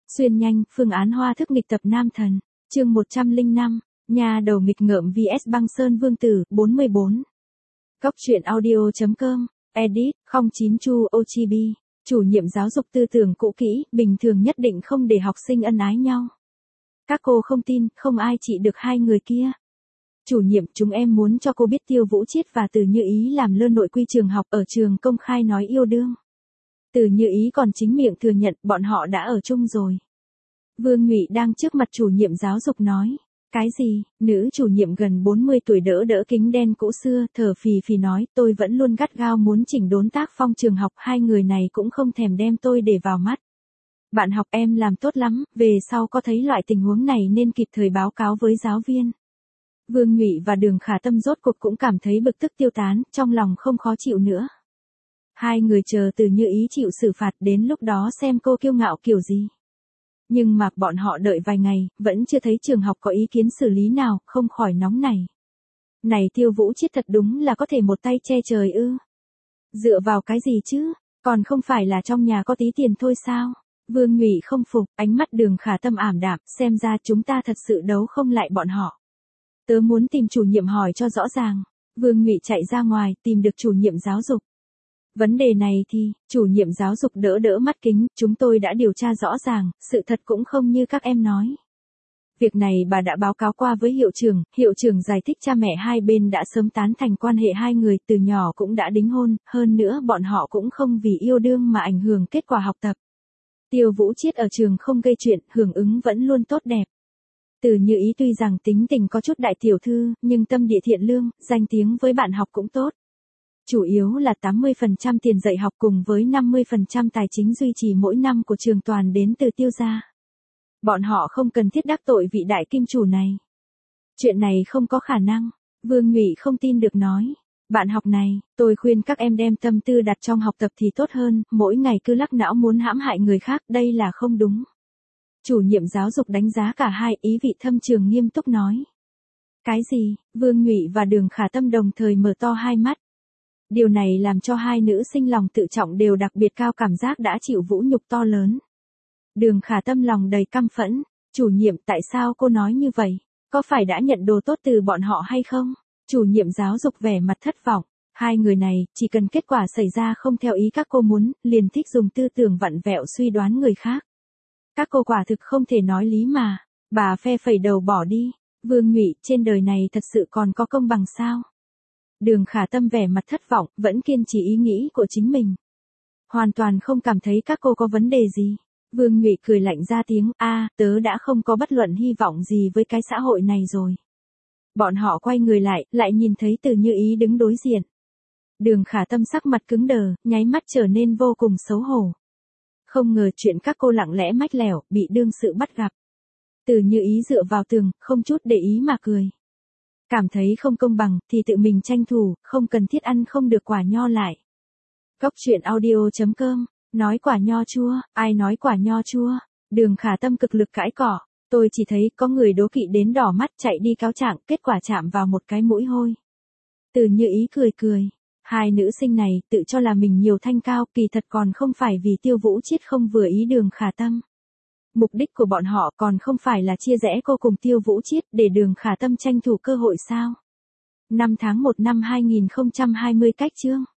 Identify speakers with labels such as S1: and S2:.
S1: Xuyên nhanh, phương án hoa thức nghịch tập nam thần. Chương 105, nhà đầu nghịch ngợm vs băng sơn vương tử, 44. Góc truyện audio.com, edit, 09 Chu Ochibi, chủ nhiệm giáo dục tư tưởng cũ kỹ, bình thường nhất định không để học sinh ân ái nhau. Các cô không tin, không ai trị được hai người kia. Chủ nhiệm, chúng em muốn cho cô biết Tiêu Vũ Chiết và Từ Như Ý làm lơ nội quy trường học ở trường công khai nói yêu đương. Từ Như Ý còn chính miệng thừa nhận bọn họ đã ở chung rồi. Vương Ngụy đang trước mặt chủ nhiệm giáo dục nói. Cái gì? Nữ chủ nhiệm gần 40 tuổi đỡ đỡ kính đen cũ xưa, thở phì phì nói, tôi vẫn luôn gắt gao muốn chỉnh đốn tác phong trường học, hai người này cũng không thèm đem tôi để vào mắt. Bạn học em làm tốt lắm, về sau có thấy loại tình huống này nên kịp thời báo cáo với giáo viên. Vương Ngụy và Đường Khả Tâm rốt cuộc cũng cảm thấy bực tức tiêu tán, trong lòng không khó chịu nữa. Hai người chờ Từ Như Ý chịu xử phạt, đến lúc đó xem cô kiêu ngạo kiểu gì. Nhưng mà bọn họ đợi vài ngày, vẫn chưa thấy trường học có ý kiến xử lý nào, không khỏi nóng này. Này Tiêu Vũ Chiết thật đúng là có thể một tay che trời ư. Dựa vào cái gì chứ, còn không phải là trong nhà có tí tiền thôi sao? Vương Ngụy không phục, ánh mắt Đường Khả Tâm ảm đạm, xem ra chúng ta thật sự đấu không lại bọn họ. Tớ muốn tìm chủ nhiệm hỏi cho rõ ràng. Vương Ngụy chạy ra ngoài, tìm được chủ nhiệm giáo dục. Vấn đề này thì, chủ nhiệm giáo dục đỡ đỡ mắt kính, chúng tôi đã điều tra rõ ràng, sự thật cũng không như các em nói. Việc này bà đã báo cáo qua với hiệu trưởng giải thích cha mẹ hai bên đã sớm tán thành quan hệ hai người, từ nhỏ cũng đã đính hôn, hơn nữa bọn họ cũng không vì yêu đương mà ảnh hưởng kết quả học tập. Tiêu Vũ Chiết ở trường không gây chuyện, hưởng ứng vẫn luôn tốt đẹp. Từ Như Ý tuy rằng tính tình có chút đại tiểu thư, nhưng tâm địa thiện lương, danh tiếng với bạn học cũng tốt. Chủ yếu là 80% tiền dạy học cùng với 50% tài chính duy trì mỗi năm của trường toàn đến từ Tiêu gia. Bọn họ không cần thiết đắc tội vị đại kim chủ này. Chuyện này không có khả năng, Vương Ngụy không tin được nói. Bạn học này, tôi khuyên các em đem tâm tư đặt trong học tập thì tốt hơn, mỗi ngày cứ lắc não muốn hãm hại người khác, đây là không đúng. Chủ nhiệm giáo dục đánh giá cả hai, ý vị thâm trường nghiêm túc nói. Cái gì? Vương Ngụy và Đường Khả Tâm đồng thời mở to hai mắt. Điều này làm cho hai nữ sinh lòng tự trọng đều đặc biệt cao, cảm giác đã chịu vũ nhục to lớn. Đường Khả Tâm lòng đầy căm phẫn. Chủ nhiệm, tại sao cô nói như vậy? Có phải đã nhận đồ tốt từ bọn họ hay không? Chủ nhiệm giáo dục vẻ mặt thất vọng. Hai người này, chỉ cần kết quả xảy ra không theo ý các cô muốn, liền thích dùng tư tưởng vặn vẹo suy đoán người khác. Các cô quả thực không thể nói lý mà. Bà phe phẩy đầu bỏ đi. Vương Ngụy, trên đời này thật sự còn có công bằng sao? Đường Khả Tâm vẻ mặt thất vọng, vẫn kiên trì ý nghĩ của chính mình. Hoàn toàn không cảm thấy các cô có vấn đề gì. Vương Ngụy cười lạnh ra tiếng, tớ đã không có bất luận hy vọng gì với cái xã hội này rồi. Bọn họ quay người lại nhìn thấy Từ Như Ý đứng đối diện. Đường Khả Tâm sắc mặt cứng đờ, nháy mắt trở nên vô cùng xấu hổ. Không ngờ chuyện các cô lặng lẽ mách lẻo, bị đương sự bắt gặp. Từ Như Ý dựa vào tường, không chút để ý mà cười. Cảm thấy không công bằng, thì tự mình tranh thủ, không cần thiết ăn không được quả nho lại. Góc truyện audio.com, nói quả nho chua, ai nói quả nho chua? Đường Khả Tâm cực lực cãi cỏ, tôi chỉ thấy có người đố kỵ đến đỏ mắt chạy đi cáo trạng, kết quả chạm vào một cái mũi hôi. Từ Như Ý cười cười. Hai nữ sinh này tự cho là mình nhiều thanh cao, kỳ thật còn không phải vì Tiêu Vũ Chiết không vừa ý Đường Khả Tâm. Mục đích của bọn họ còn không phải là chia rẽ cô cùng Tiêu Vũ Chiết để Đường Khả Tâm tranh thủ cơ hội sao? 5 tháng 1 năm 2020 cách chương.